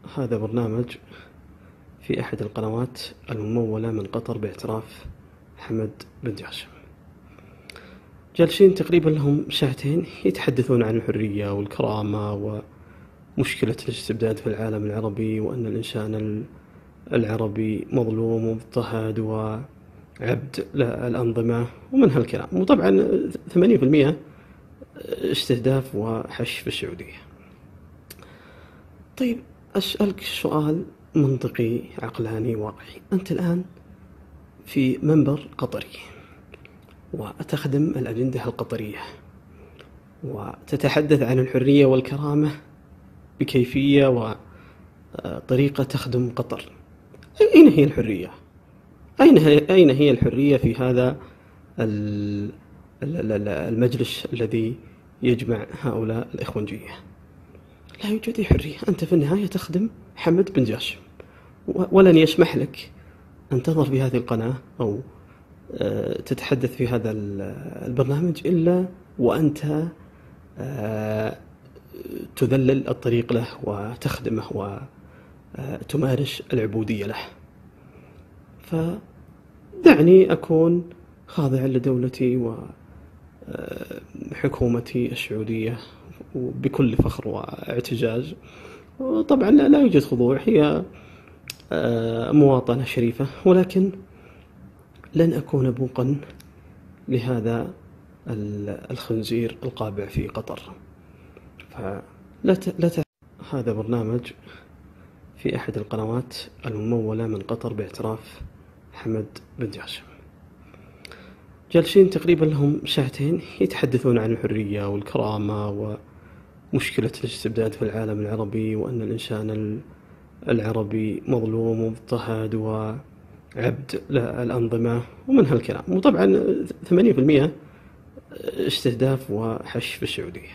هذا برنامج في أحد القنوات الممولة من قطر باعتراف حمد بن جاشم. جالسين تقريبا لهم ساعتين يتحدثون عن الحرية والكرامة ومشكلة الاستبداد في العالم العربي، وأن الإنسان العربي مظلوم ومضطهد وعبد للأنظمة ومن هالكلام. وطبعا 80% استهداف وحش في السعودية. طيب أسألك سؤال منطقي عقلاني واقعي. أنت الآن في منبر قطري وتخدم الأجندة القطرية وتتحدث عن الحرية والكرامة بكيفية وطريقة تخدم قطر. أين هي الحرية؟ أين هي الحرية في هذا المجلس الذي يجمع هؤلاء الإخوانجية؟ لا يوجد أي حرية. أنت في النهاية تخدم حمد بن جاشم، ولن يسمح لك أن تظهر في هذه القناة أو تتحدث في هذا البرنامج إلا وأنت تذلل الطريق له وتخدمه وتمارس العبودية له. فدعني أكون خاضعا لدولتي وحكومتي السعودية بكل فخر واعتزاز. طبعا لا يوجد خضوع، هي مواطنة شريفة، ولكن لن أكون بوقا لهذا الخنزير القابع في قطر. هذا برنامج في أحد القنوات الممولة من قطر باعتراف حمد بن جاشم. جالسين تقريبا لهم ساعتين يتحدثون عن الحرية والكرامة ومشكلة الاستبداد في العالم العربي، وأن الإنسان العربي مظلوم ومضطهد وعبد للأنظمة ومن هالكلام. وطبعا 80% استهداف وحش في السعودية.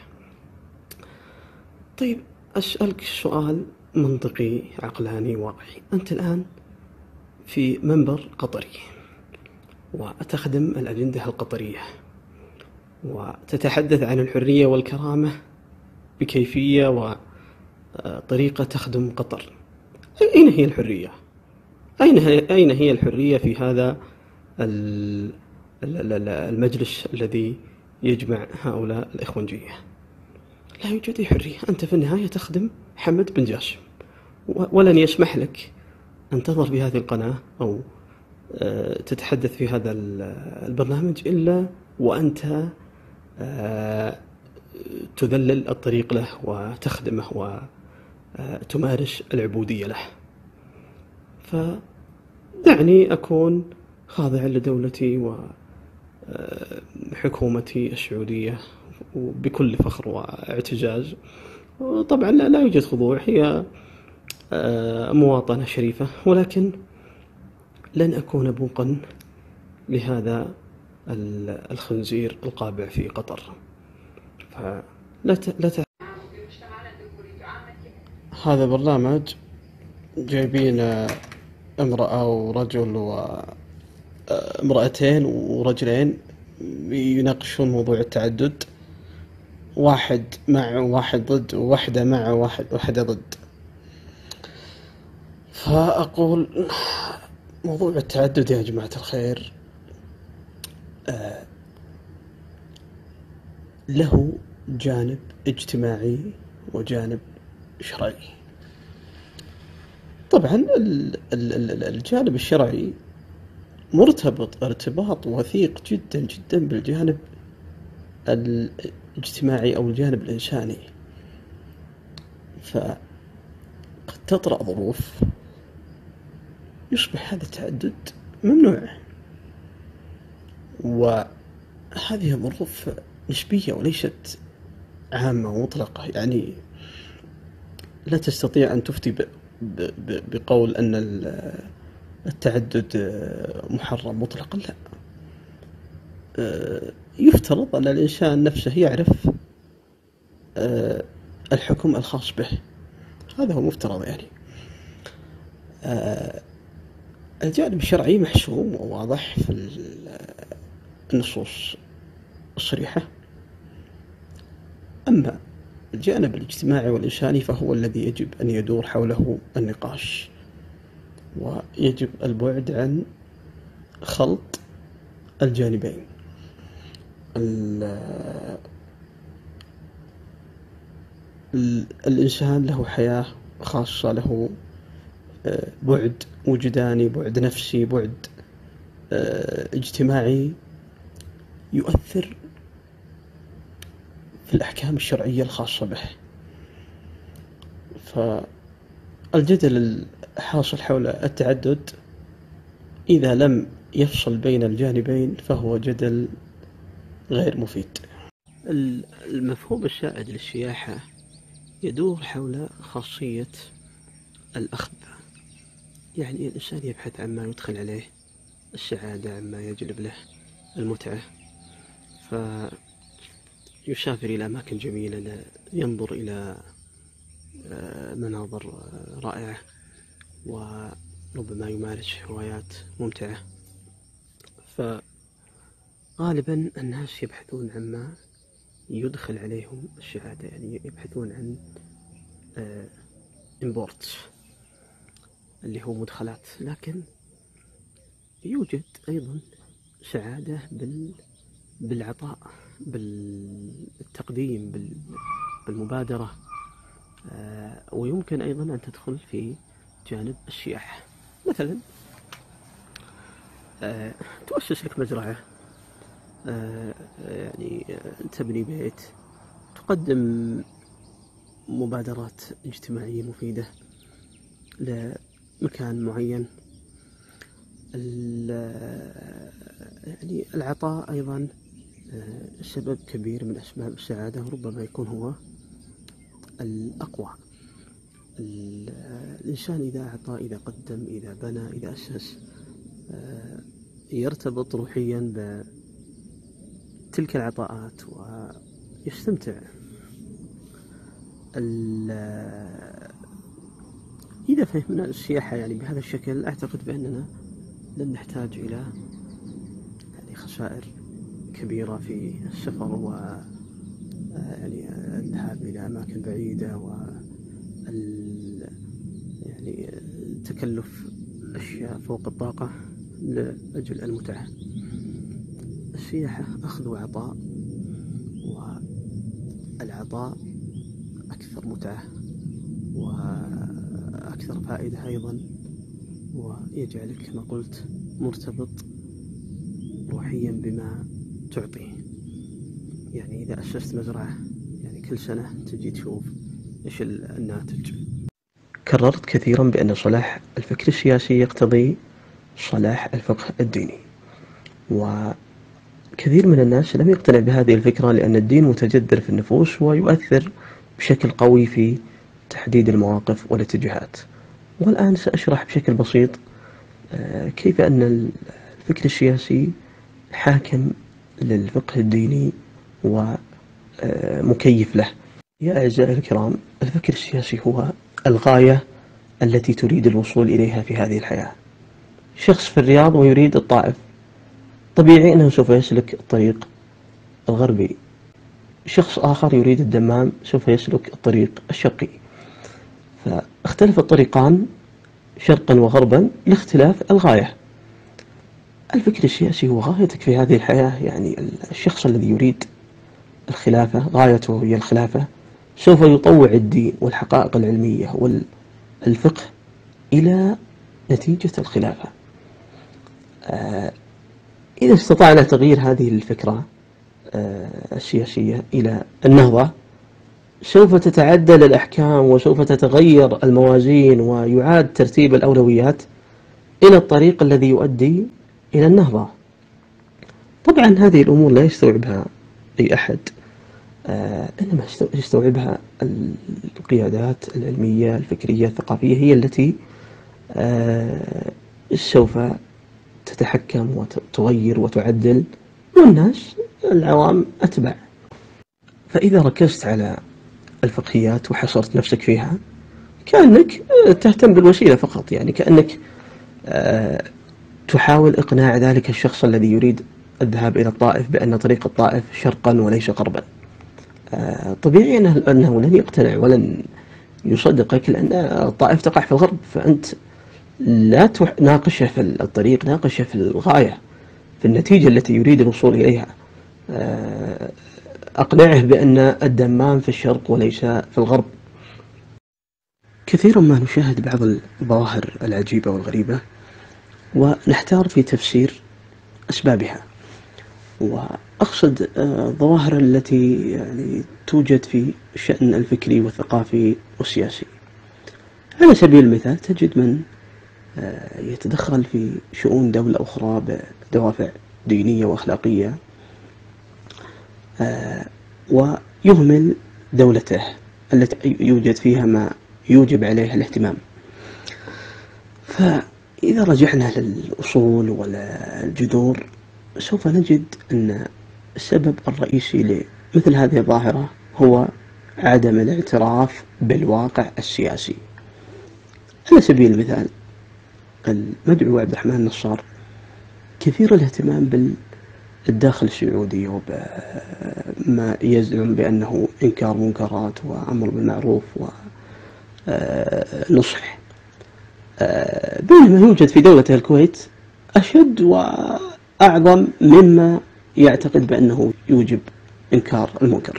طيب أسألك سؤال منطقي عقلاني واقعي. أنت الآن في منبر قطري وتخدم الأجندة القطرية وتتحدث عن الحرية والكرامة بكيفية وطريقة تخدم قطر. أين هي الحرية؟ أين هي الحرية في هذا المجلس الذي يجمع هؤلاء الإخوانجية؟ لا يوجد أي حرية. أنت في النهاية تخدم حمد بن جاشم، ولن يسمح لك أن تظهر في هذه القناة أو تتحدث في هذا البرنامج إلا وأنت تذلل الطريق له وتخدمه وتمارس العبودية له. فدعني أكون خاضعا لدولتي وحكومتي السعودية بكل فخر واعتزاز. طبعا لا يوجد خضوع، هي مواطنة شريفة، ولكن لن أكون بوقا لهذا الخنزير القابع في قطر. هذا برنامج جايبين امرأة ورجل وامرأتين ورجلين يناقشون موضوع التعدد، واحد مع واحد ضد، وواحدة مع واحدة ضد. فأقول موضوع التعدد يا جماعة الخير له جانب اجتماعي وجانب شرعي. طبعا الجانب الشرعي مرتبط ارتباط وثيق جدا جدا بالجانب الاجتماعي أو الجانب الإنساني. فقد تطرأ ظروف يصبح هذا التعدد ممنوع، وهذه ظروف نسبية وليست عامة ومطلقة. يعني لا تستطيع أن تفتي بقول أن التعدد محرم مطلقا، لا. يفترض أن الإنسان نفسه يعرف الحكم الخاص به، هذا هو مفترض. يعني الجانب الشرعي محسوم وواضح في النصوص الصريحة. أما الجانب الاجتماعي والإنساني فهو الذي يجب أن يدور حوله النقاش، ويجب البعد عن خلط الجانبين. الإنسان له حياة خاصة، له بعد وجداني، بعد نفسي، بعد اجتماعي يؤثر في الأحكام الشرعية الخاصة به. فالجدل الحاصل حول التعدد إذا لم يفصل بين الجانبين فهو جدل غير مفيد. المفهوم السائد للسياحة يدور حول خاصية الأخذ، يعني الإنسان يبحث عما يدخل عليه السعادة، عما يجلب له المتعة، فيسافر إلى أماكن جميلة، ينظر إلى مناظر رائعة، وربما يمارس هوايات ممتعة. فغالبا الناس يبحثون عما يدخل عليهم السعادة، يعني يبحثون عن imports اللي هو مدخلات، لكن يوجد أيضا سعادة بالعطاء، بالتقديم، بالمبادرة، ويمكن أيضا أن تدخل في جانب السياحة. مثلا تؤسس لك مزرعة، يعني تبني بيت، تقدم مبادرات اجتماعية مفيدة لمكان معين. يعني العطاء أيضا سبب كبير من أسباب السعادة، وربما يكون هو الأقوى. الإنسان إذا أعطى، إذا قدم، إذا بنى، إذا أسس، يرتبط روحيا بتلك العطاءات ويستمتع. إذا فهمنا السياحة يعني بهذا الشكل، أعتقد بأننا لن نحتاج إلى يعني خسائر كبيرة في السفر يعني الذهاب إلى أماكن بعيدة، يعني تكلف أشياء فوق الطاقة لأجل المتعة. السياحة أخذ وعطاء، والعطاء أكثر متعة وأكثر فائدة أيضا، ويجعلك كما قلت مرتبط روحيا بما تعطيه. يعني إذا أسست مزرعة، يعني كل سنة تجي تشوف إيش الناتج. كررت كثيرا بأن صلاح الفكر السياسي يقتضي صلاح الفقه الديني، وكثير من الناس لم يقتنع بهذه الفكرة لأن الدين متجذر في النفوس ويؤثر بشكل قوي في تحديد المواقف والاتجاهات. والآن سأشرح بشكل بسيط كيف أن الفكر السياسي حاكم للفقه الديني ومكيف له. يا أعزائي الكرام، الفكر السياسي هو الغاية التي تريد الوصول إليها في هذه الحياة. شخص في الرياض ويريد الطائف، طبيعي أنه سوف يسلك الطريق الغربي. شخص آخر يريد الدمام سوف يسلك الطريق الشرقي. فاختلف الطريقان شرقا وغربا لاختلاف الغاية. الفكر السياسي هو غايتك في هذه الحياة، يعني الشخص الذي يريد الخلافة، غايته هي الخلافة، سوف يطوع الدين والحقائق العلمية والفقه إلى نتيجة الخلافة. إذا استطعنا تغيير هذه الفكرة السياسية إلى النهضة، سوف تتعدل الأحكام وسوف تتغير الموازين ويعاد ترتيب الأولويات إلى الطريق الذي يؤدي إلى النهضة. طبعا هذه الأمور لا يستوعبها أي أحد، إنما يستوعبها القيادات العلمية الفكرية الثقافية، هي التي سوف تتحكم وتغير وتعدل، والناس العوام أتبع. فإذا ركزت على الفقهيات وحصرت نفسك فيها، كأنك تهتم بالوسيلة فقط، يعني كأنك تحاول إقناع ذلك الشخص الذي يريد الذهاب إلى الطائف بأن طريق الطائف شرقا وليس غربا. طبيعي أنه لن يقتنع ولن يصدقك، لأن الطائف تقع في الغرب، فأنت لا ناقشه في الطريق، ناقشه في الغاية، في النتيجة التي يريد الوصول إليها. أقنعه بأن الدمام في الشرق وليس في الغرب. كثيرا ما نشاهد بعض الظواهر العجيبة والغريبة ونحتار في تفسير أسبابها، وأقصد الظواهر التي يعني توجد في الشأن الفكري والثقافي والسياسي. على سبيل المثال تجد من يتدخل في شؤون دولة أخرى بدوافع دينية وأخلاقية، ويهمل دولته التي يوجد فيها ما يوجب عليه الاهتمام. فإذا رجعنا للأصول والجذور سوف نجد أن السبب الرئيسي لمثل هذه الظاهرة هو عدم الاعتراف بالواقع السياسي. على سبيل المثال المدعو عبد الرحمن النصار كثير الاهتمام بالداخل السعودي وبما يزعم بأنه إنكار منكرات وأمر بالمعروف ونصح، بينما يوجد في دولة الكويت أشد وأعظم مما يعتقد بأنه يوجب إنكار المنكر.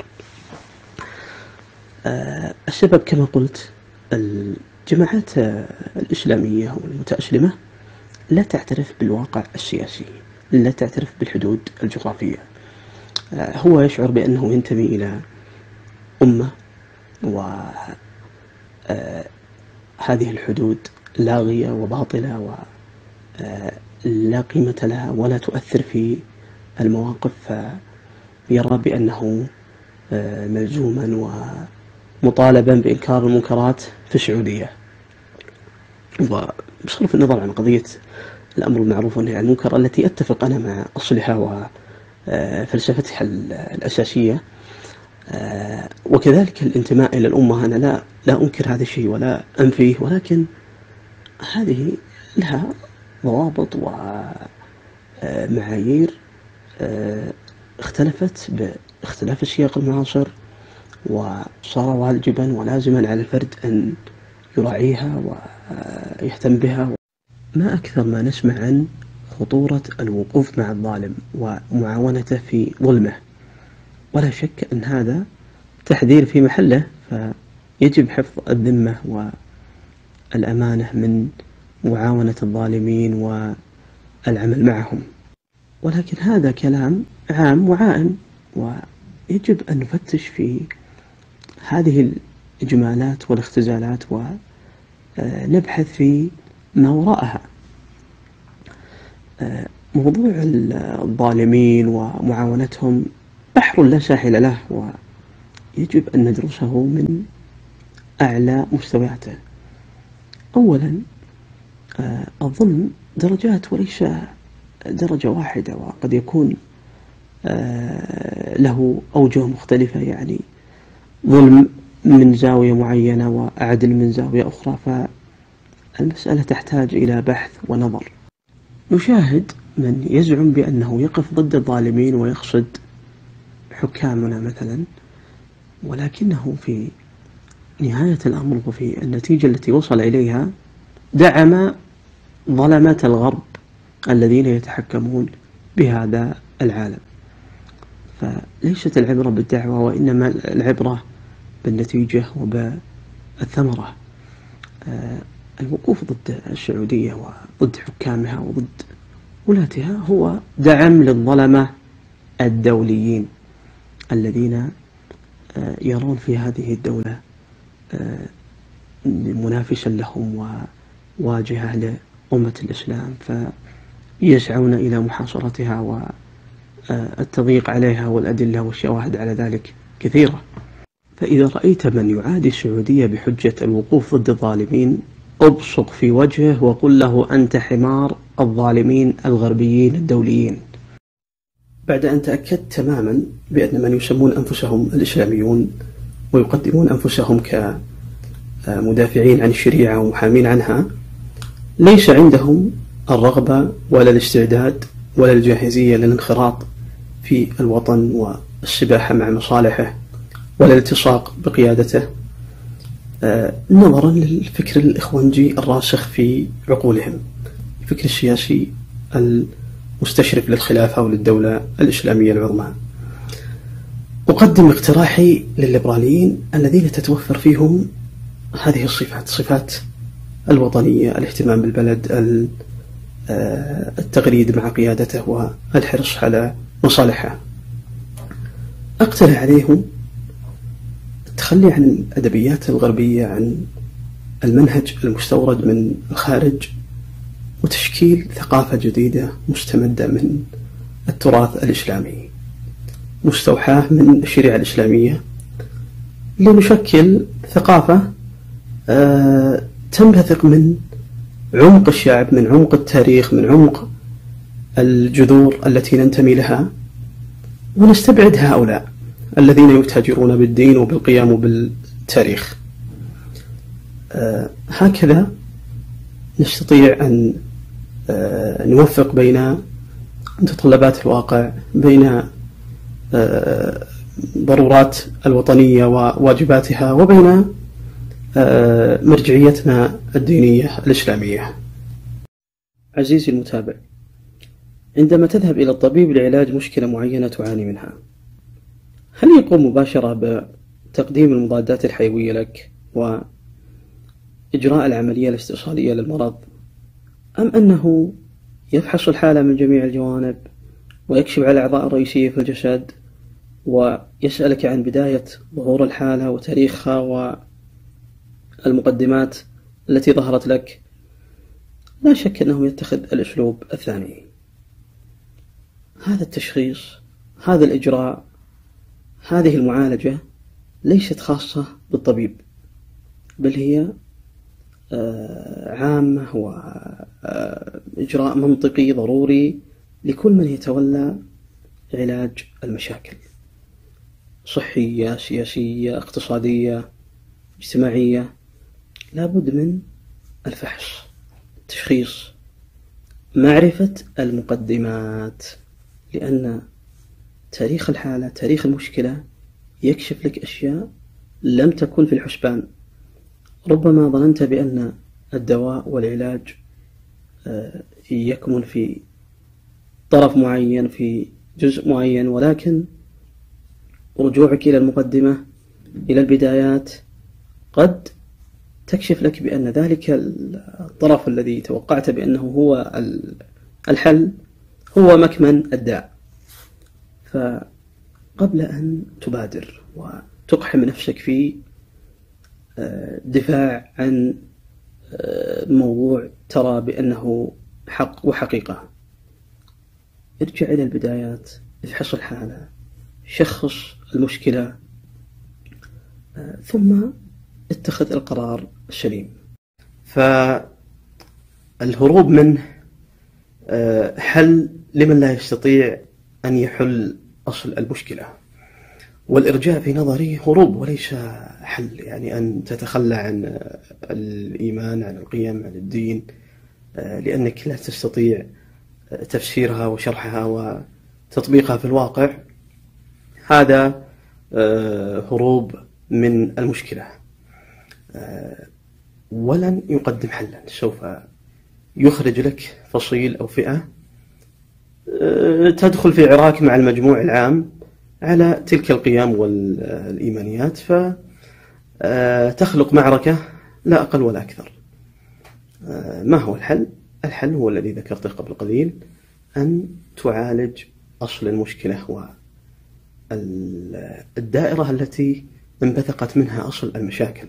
السبب كما قلت الجماعات الإسلامية والمتأسلمة لا تعترف بالواقع السياسي، لا تعترف بالحدود الجغرافية. هو يشعر بأنه ينتمي إلى أمة وهذه الحدود لاغية وباطلة ولا قيمة لها ولا تؤثر في المواقف، فيرى بأنه ملزوما ومطالبا بإنكار المنكرات في السعودية. وبصرف النظر عن قضية الأمر بالمعروف والنهي عن المنكر التي أتفق أنا مع أصلها وفلسفتها الأساسية، وكذلك الانتماء إلى الأمة، أنا لا أنكر هذا الشيء ولا أنفيه، ولكن هذه لها ضوابط ومعايير اختلفت باختلاف السياق المعاصر، وصار واجبا ولازما على الفرد أن يراعيها ويهتم بها. ما أكثر ما نسمع عن خطورة الوقوف مع الظالم ومعاونته في ظلمه، ولا شك أن هذا تحذير في محله، فيجب حفظ الذمة والأمانة من معاونة الظالمين والعمل معهم. ولكن هذا كلام عام وعائم، ويجب أن نفتش في هذه الإجمالات والاختزالات ونبحث في ما وراءها. موضوع الظالمين ومعاونتهم بحر لا ساحل له، ويجب أن ندرسه من أعلى مستوياته. أولا الظلم درجات وليس درجة واحدة، وقد يكون له أوجه مختلفة، يعني ظلم من زاوية معينة وعدل من زاوية أخرى، فالمسألة تحتاج إلى بحث ونظر. نشاهد من يزعم بأنه يقف ضد الظالمين ويقصد حكامنا مثلا، ولكنه في نهاية الأمر وفي النتيجة التي وصل إليها دعم ظلمة الغرب الذين يتحكمون بهذا العالم. فليست العبرة بالدعوة، وإنما العبرة بالنتيجة وبالثمرة. الوقوف ضد السعودية وضد حكامها وضد ولاتها هو دعم للظلمة الدوليين الذين يرون في هذه الدولة منافسا لهم وواجهة لأمة الإسلام، فيسعون إلى محاصرتها والتضييق عليها، والأدلة والشواهد على ذلك كثيرة. فإذا رأيت من يعادي السعودية بحجة الوقوف ضد الظالمين أبصق في وجهه وقل له أنت حمار الظالمين الغربيين الدوليين. بعد أن تأكدت تماما بأن من يسمون أنفسهم الإسلاميون ويقدمون أنفسهم كمدافعين عن الشريعة ومحامين عنها ليس عندهم الرغبة ولا الاستعداد ولا الجاهزية للانخراط في الوطن والسباحة مع مصالحه والالتصاق بقيادته نظرا للفكر الإخوانجي الراسخ في عقولهم، الفكر السياسي المستشرف للخلافة وللدولة الإسلامية العظمى. أقدم اقتراحي للليبراليين الذين تتوفر فيهم هذه الصفات، صفات الوطنية، الاهتمام بالبلد، التغريد مع قيادته والحرص على مصالحها. أقترح عليهم التخلي عن الأدبيات الغربية، عن المنهج المستورد من الخارج، وتشكيل ثقافة جديدة مستمدة من التراث الإسلامي مستوحاة من الشريعة الإسلامية، لنشكل ثقافة تنبثق من عمق الشعب، من عمق التاريخ، من عمق الجذور التي ننتمي لها، ونستبعد هؤلاء الذين يتاجرون بالدين وبالقيام وبالتاريخ. هكذا نستطيع أن نوفق بين متطلبات الواقع، بين ضرورات الوطنية وواجباتها، وبين مرجعيتنا الدينية الإسلامية. عزيزي المتابع، عندما تذهب إلى الطبيب لعلاج مشكلة معينة تعاني منها، هل يقوم مباشرة بتقديم المضادات الحيوية لك وإجراء العملية الاستئصالية للمرض، أم أنه يفحص الحالة من جميع الجوانب ويكشف على الأعضاء الرئيسية في الجسد ويسألك عن بداية ظهور الحالة وتاريخها والمقدمات التي ظهرت لك؟ لا شك أنه يتخذ الأسلوب الثاني. هذا التشخيص، هذا الإجراء، هذه المعالجة ليست خاصة بالطبيب، بل هي عامة وإجراء منطقي ضروري لكل من يتولى علاج المشاكل، صحية، سياسية، اقتصادية، اجتماعية. لابد من الفحص، التشخيص، معرفة المقدمات، لأن تاريخ الحالة، تاريخ المشكلة يكشف لك أشياء لم تكن في الحسبان. ربما ظننت بأن الدواء والعلاج يكمن في طرف معين، في جزء معين، ولكن رجوعك إلى المقدمة، إلى البدايات، قد تكشف لك بأن ذلك الطرف الذي توقعت بأنه هو الحل هو مكمن الداء. فقبل أن تبادر وتقحم نفسك في دفاع عن موضوع ترى بأنه حق وحقيقة، ارجع إلى البدايات، افحص الحالة، شخص المشكلة، ثم اتخذ القرار السليم. فالهروب من حل لمن لا يستطيع أن يحل أصل المشكلة، والإرجاء في نظري هروب وليس حل. يعني أن تتخلى عن الإيمان، عن القيم، عن الدين، لأنك لا تستطيع تفسيرها وشرحها وتطبيقها في الواقع، هذا هروب من المشكلة، ولن يقدم حلا. سوف يخرج لك فصيل أو فئة تدخل في عراك مع المجموع العام على تلك القيم والإيمانيات، فتخلق معركة لا أقل ولا أكثر. ما هو الحل؟ الحل هو الذي ذكرته قبل قليل، أن تعالج أصل المشكلة والدائرة التي انبثقت منها أصل المشاكل.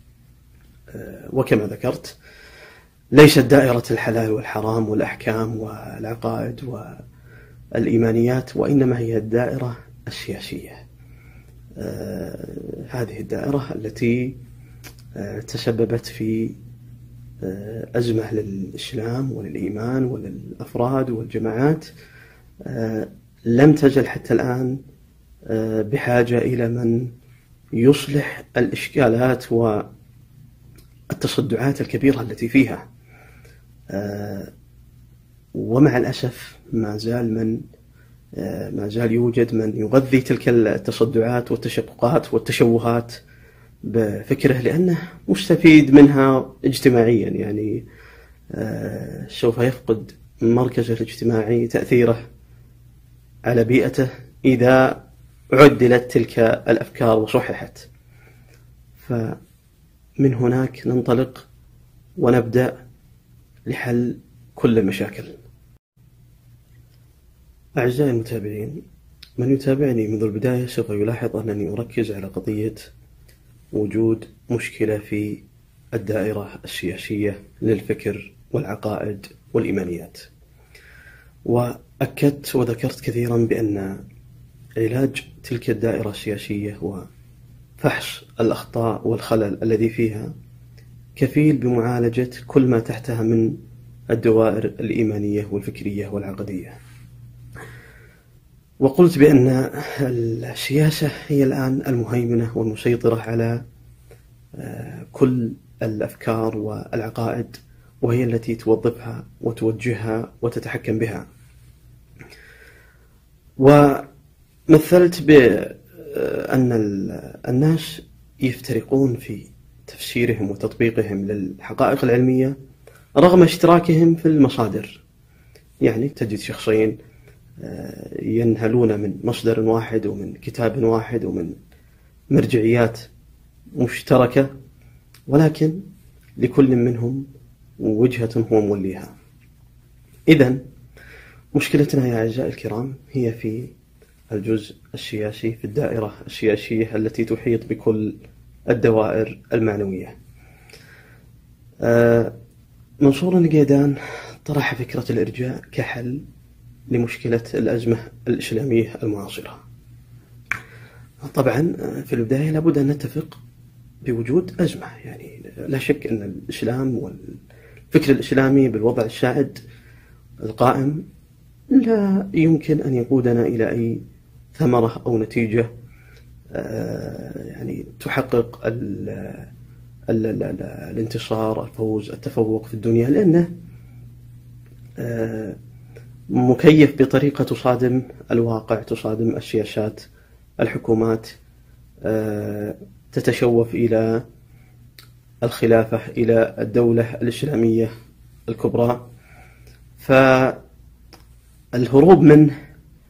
وكما ذكرت، ليست دائرة الحلال والحرام والأحكام والعقائد والإيمانيات، وإنما هي الدائرة السياسية. هذه الدائرة التي تسببت في أزمة للإسلام وللإيمان وللأفراد والجماعات، لم تزل حتى الآن بحاجة إلى من يصلح الإشكالات والتصدعات الكبيرة التي فيها. ومع الأسف ما زال من ما زال يوجد من يغذي تلك التصدعات والتشققات والتشوهات بفكره لأنه مستفيد منها اجتماعيا، يعني سوف يفقد مركزه الاجتماعي تأثيره على بيئته إذا عدلت تلك الأفكار وصححت. فمن هناك ننطلق ونبدأ لحل كل المشاكل. أعزائي المتابعين، من يتابعني منذ البداية سوف يلاحظ أنني أركز على قضية وجود مشكلة في الدائرة السياسية للفكر والعقائد والإيمانيات، وأكدت وذكرت كثيرا بأن علاج تلك الدائرة السياسية وفحص الأخطاء والخلل الذي فيها كفيل بمعالجة كل ما تحتها من الدوائر الإيمانية والفكرية والعقدية. وقلت بأن السياسة هي الآن المهيمنة والمسيطرة على كل الأفكار والعقائد، وهي التي توظفها وتوجهها وتتحكم بها. ومثلت بأن الناس يفترقون في تفسيرهم وتطبيقهم للحقائق العلمية رغم اشتراكهم في المصادر. يعني تجد شخصين ينهلون من مصدر واحد ومن كتاب واحد ومن مرجعيات مشتركة، ولكن لكل منهم وجهة هو موليها. إذن مشكلتنا يا أعزائي الكرام هي في الجزء السياسي، في الدائرة السياسية التي تحيط بكل الدوائر المعنوية. منصور القيدان طرح فكرة الإرجاء كحل لمشكلة الأزمة الإسلامية المعاصرة. طبعا في البداية لابد أن نتفق بوجود أزمة، يعني لا شك أن الإسلام والفكر الإسلامي بالوضع السائد القائم لا يمكن أن يقودنا إلى أي ثمرة أو نتيجة يعني تحقق الانتصار، الفوز، التفوق في الدنيا، لأنه مكيف بطريقة تصادم الواقع، تصادم السياسات، الحكومات تتشوف إلى الخلافة، إلى الدولة الإسلامية الكبرى. فالهروب منه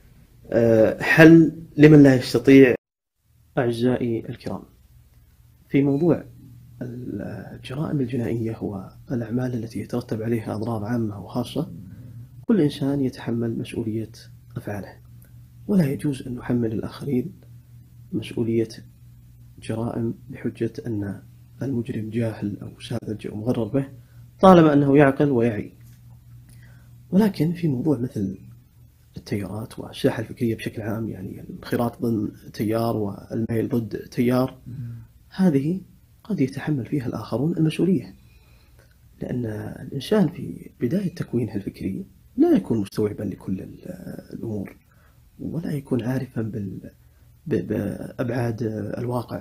حل لمن لا يستطيع. أعزائي الكرام، في موضوع الجرائم الجنائية والأعمال التي يترتب عليها أضرار عامة وخاصة، كل إنسان يتحمل مسؤولية أفعاله، ولا يجوز أن نحمل الآخرين مسؤولية جرائم بحجة أن المجرم جاهل أو ساذج أو مغرر به، طالما أنه يعقل ويعي. ولكن في موضوع مثل التيارات والساحة الفكرية بشكل عام، يعني الانخراط ضمن تيار والميل ضد تيار، هذه قد يتحمل فيها الآخرون المسؤولية، لأن الإنسان في بداية تكوينه الفكري لا يكون مستوعبا لكل الأمور، ولا يكون عارفا بأبعاد الواقع.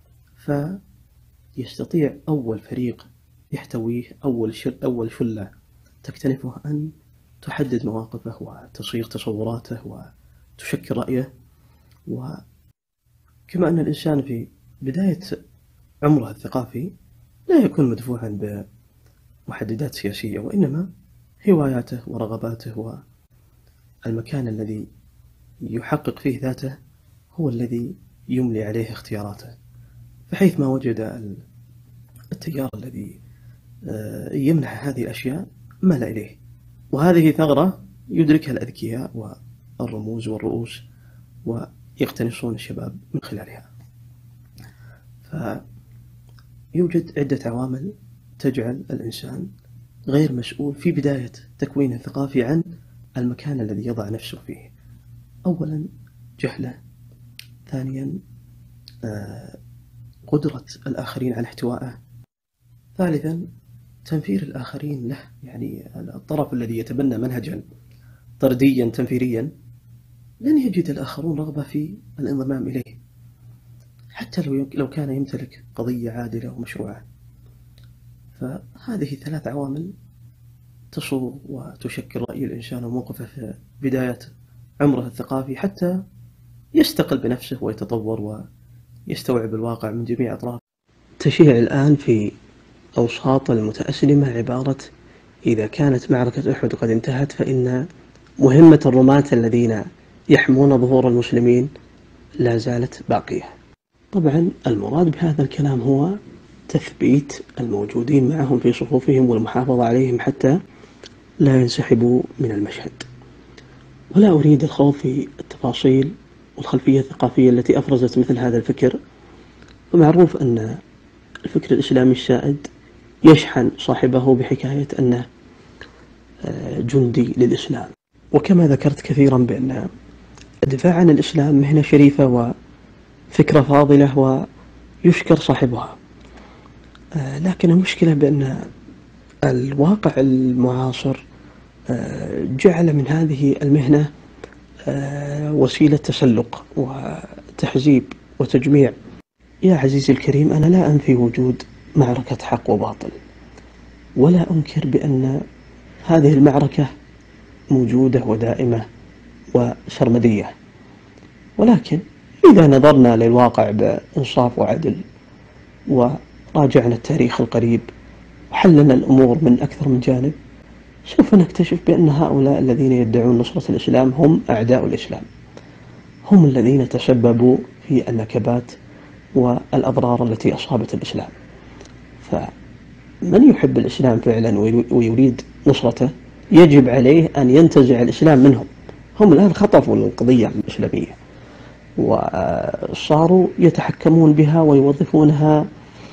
فيستطيع أول فريق يحتويه، أول شلة تكتنفه، أن تحدد مواقفه وتصيغ تصوراته وتشكل رأيه. وكما أن الإنسان في بداية عمره الثقافي لا يكون مدفوعا بمحددات سياسية، وإنما هواياته ورغباته والمكان الذي يحقق فيه ذاته هو الذي يملي عليه اختياراته. فحيث ما وجد التيار الذي يمنح هذه الأشياء مال إليه، وهذه ثغرة يدركها الأذكياء والرموز والرؤوس ويقتنصون الشباب من خلالها. فيوجد عدة عوامل تجعل الإنسان غير مسؤول في بداية تكوينه الثقافي عن المكان الذي يضع نفسه فيه. أولا جهله، ثانيا قدرة الآخرين على احتوائه، ثالثا تنفير الآخرين له، يعني الطرف الذي يتبنى منهجا طرديا تنفيريا لن يجد الآخرون رغبة في الانضمام إليه، حتى لو كان يمتلك قضية عادلة ومشروعة. فهذه ثلاث عوامل تصوغ وتشكل رأي الإنسان وموقفه في بداية عمره الثقافي حتى يستقل بنفسه ويتطور ويستوعب الواقع من جميع أطرافه. تشيع الآن في أوساط المتأسلمة عبارة: إذا كانت معركة أحد قد انتهت فإن مهمة الرماة الذين يحمون ظهور المسلمين لا زالت باقية. طبعا المراد بهذا الكلام هو تثبيت الموجودين معهم في صفوفهم والمحافظة عليهم حتى لا ينسحبوا من المشهد. ولا أريد الخوض في التفاصيل والخلفية الثقافية التي أفرزت مثل هذا الفكر. ومعروف أن الفكر الإسلامي السائد يشحن صاحبه بحكاية أنه جندي للإسلام، وكما ذكرت كثيرا بأن الدفاع عن الإسلام مهنة شريفة وفكرة فاضلة ويشكر صاحبها، لكن المشكلة بأن الواقع المعاصر جعل من هذه المهنة وسيلة تسلق وتحزيب وتجميع. يا عزيزي الكريم، أنا لا أنفي وجود معركة حق وباطل، ولا أنكر بأن هذه المعركة موجودة ودائمة وسرمدية، ولكن إذا نظرنا للواقع بإنصاف وعدل وراجعنا التاريخ القريب وحللنا الأمور من أكثر من جانب، سوف نكتشف بأن هؤلاء الذين يدعون نصرة الإسلام هم أعداء الإسلام، هم الذين تسببوا في النكبات والأضرار التي أصابت الإسلام. فمن يحب الإسلام فعلا ويريد نصرته يجب عليه أن ينتزع الإسلام منهم. هم الآن خطفوا القضية الإسلامية وصاروا يتحكمون بها ويوظفونها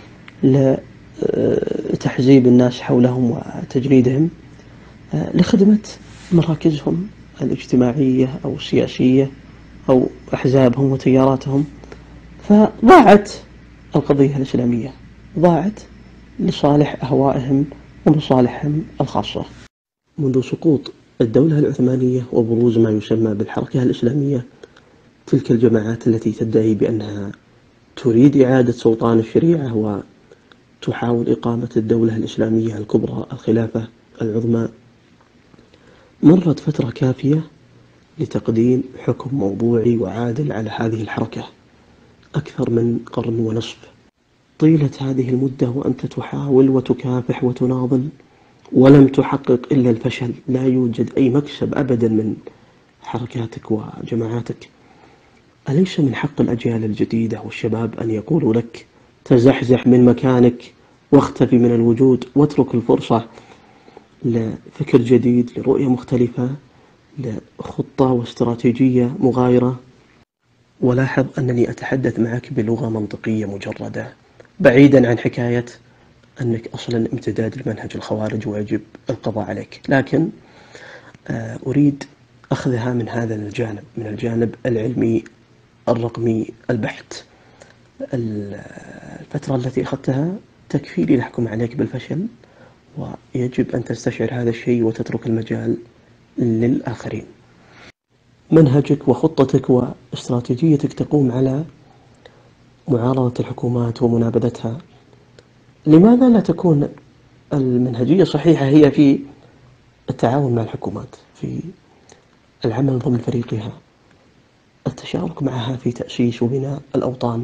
لتحزيب الناس حولهم وتجريدهم لخدمة مراكزهم الاجتماعية أو السياسية أو أحزابهم وتياراتهم. فضاعت القضية الإسلامية، ضاعت لصالح أهوائهم ومصالحهم الخاصة. منذ سقوط الدولة العثمانية وبروز ما يسمى بالحركة الإسلامية، تلك الجماعات التي تدعي بأنها تريد إعادة سلطان الشريعة وتحاول إقامة الدولة الإسلامية الكبرى الخلافة العظمى، مرت فترة كافية لتقديم حكم موضوعي وعادل على هذه الحركة، أكثر من قرن ونصف. طيلة هذه المدة وأنت تحاول وتكافح وتناضل ولم تحقق إلا الفشل، لا يوجد أي مكسب أبدا من حركاتك وجماعاتك. أليس من حق الأجيال الجديدة والشباب أن يقولوا لك تزحزح من مكانك واختفي من الوجود واترك الفرصة لفكر جديد، لرؤية مختلفة، لخطة واستراتيجية مغايرة؟ ولاحظ أنني أتحدث معك بلغة منطقية مجردة، بعيدا عن حكاية أنك أصلا امتداد لمنهج الخوارج ويجب القضاء عليك، لكن أريد أخذها من هذا الجانب، من الجانب العلمي الرقمي البحت. الفترة التي أخذتها تكفي لي لأحكم عليك بالفشل، ويجب أن تستشعر هذا الشيء وتترك المجال للآخرين. منهجك وخطتك واستراتيجيتك تقوم على معارضة الحكومات ومنابذتها. لماذا لا تكون المنهجية صحيحة هي في التعاون مع الحكومات، في العمل ضمن فريقها، التشارك معها في تأسيس وبناء الأوطان؟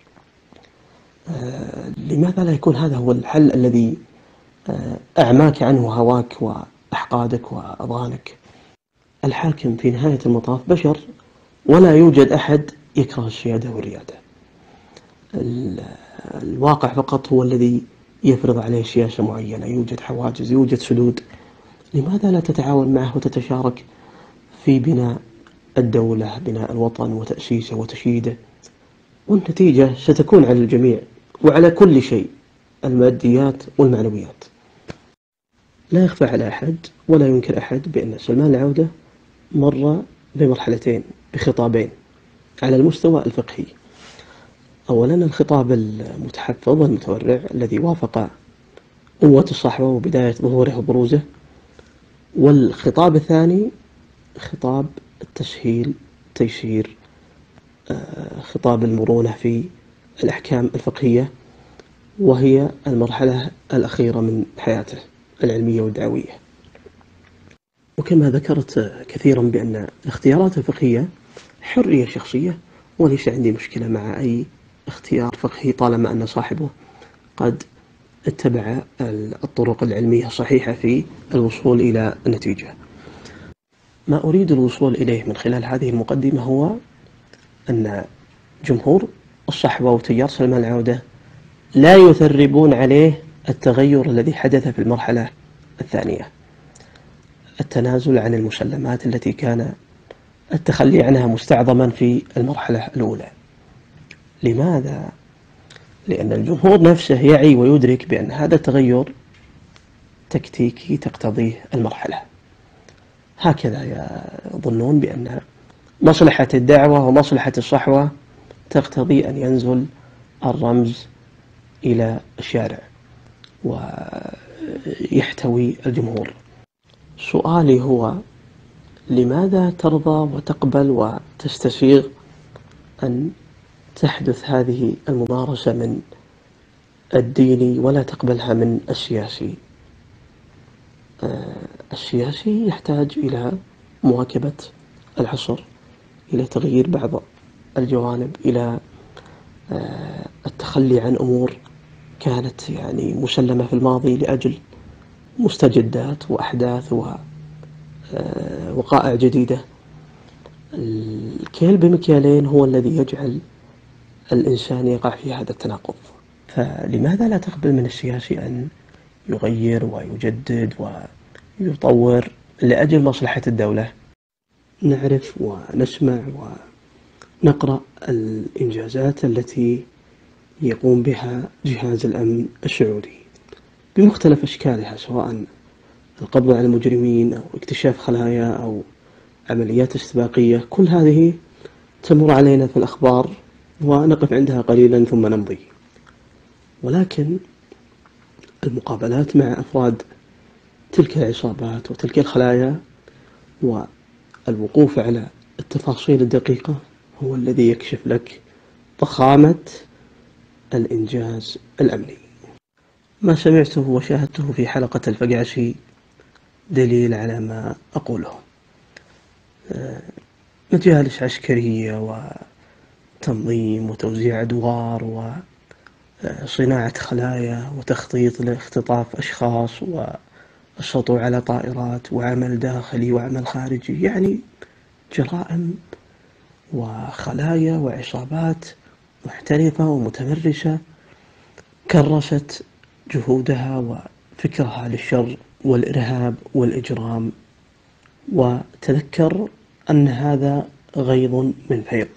لماذا لا يكون هذا هو الحل الذي أعماك عنه هواك وأحقادك وأضغانك؟ الحاكم في نهاية المطاف بشر، ولا يوجد أحد يكره السيادة والريادة. الواقع فقط هو الذي يفرض عليه سياسة معينة، يوجد حواجز، يوجد سدود. لماذا لا تتعاون معه وتتشارك في بناء الدولة، بناء الوطن وتأسيسه وتشييده؟ والنتيجة ستكون على الجميع وعلى كل شيء، الماديات والمعنويات. لا يخفى على أحد ولا ينكر أحد بأن سلمان العودة مر بمرحلتين، بخطابين على المستوى الفقهي. أولا الخطاب المتحفظ المتورع الذي وافق قوة الصحوة وبداية ظهوره وبروزه، والخطاب الثاني خطاب التسهيل، تيسير، خطاب المرونة في الأحكام الفقهية، وهي المرحلة الأخيرة من حياته العلمية والدعوية. وكما ذكرت كثيرا بأن الاختيارات الفقهية حرية شخصية، وليس عندي مشكلة مع أي اختيار فقهي طالما أن صاحبه قد اتبع الطرق العلمية الصحيحة في الوصول إلى النتيجة. ما أريد الوصول إليه من خلال هذه المقدمة هو أن جمهور الصحوة وتيار سلمان العودة لا يثربون عليه التغير الذي حدث في المرحلة الثانية، التنازل عن المسلمات التي كان التخلي عنها مستعظما في المرحلة الأولى. لماذا؟ لأن الجمهور نفسه يعي ويدرك بأن هذا التغير تكتيكي تقتضيه المرحلة. هكذا يظنون بأن مصلحة الدعوة ومصلحة الصحوة تقتضي أن ينزل الرمز إلى الشارع ويحتوي الجمهور. سؤالي هو: لماذا ترضى وتقبل وتستسيغ أن تحدث هذه الممارسة من الديني ولا تقبلها من السياسي؟ السياسي يحتاج إلى مواكبة العصر، إلى تغيير بعض الجوانب، إلى التخلي عن أمور كانت مسلمة في الماضي لأجل مستجدات وأحداث ووقائع جديدة. الكيل بمكيالين هو الذي يجعل الإنسان يقع في هذا التناقض. فلماذا لا تقبل من السياسي أن يغير ويجدد ويطور لأجل مصلحة الدولة؟ نعرف ونسمع ونقرأ الإنجازات التي يقوم بها جهاز الأمن السعودي بمختلف أشكالها، سواء القبض على المجرمين أو اكتشاف خلايا أو عمليات استباقية. كل هذه تمر علينا في الأخبار ونقف عندها قليلا ثم نمضي. ولكن المقابلات مع أفراد تلك العصابات وتلك الخلايا والوقوف على التفاصيل الدقيقة هو الذي يكشف لك ضخامة الإنجاز الأمني. ما سمعته وشاهدته في حلقة الفقعسي دليل على ما أقوله. مجالس عسكرية وتنظيم وتوزيع أدوار وصناعة خلايا وتخطيط لاختطاف أشخاص والسطو على طائرات وعمل داخلي وعمل خارجي، جرائم وخلايا وعصابات محترفة ومتمرسة كرست جهودها وفكرها للشر والإرهاب والإجرام. وتذكر أن هذا غيض من فيض.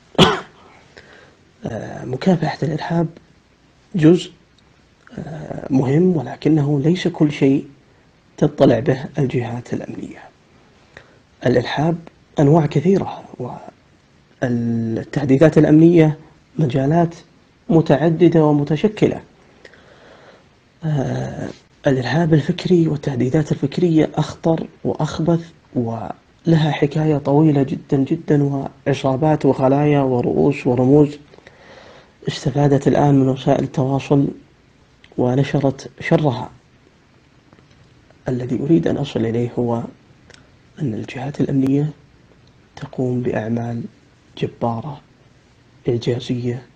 مكافحة الإرهاب جزء مهم، ولكنه ليس كل شيء تطلع به الجهات الأمنية. الإرهاب أنواع كثيرة، والتهديدات الأمنية مجالات متعددة ومتشكلة. الإرهاب الفكري والتهديدات الفكرية أخطر وأخبث، ولها حكاية طويلة جدا جدا، وعصابات وخلايا ورؤوس ورموز استفادت الآن من وسائل التواصل ونشرت شرها. الذي أريد أن أصل إليه هو أن الجهات الأمنية تقوم بأعمال جبارة إعجازية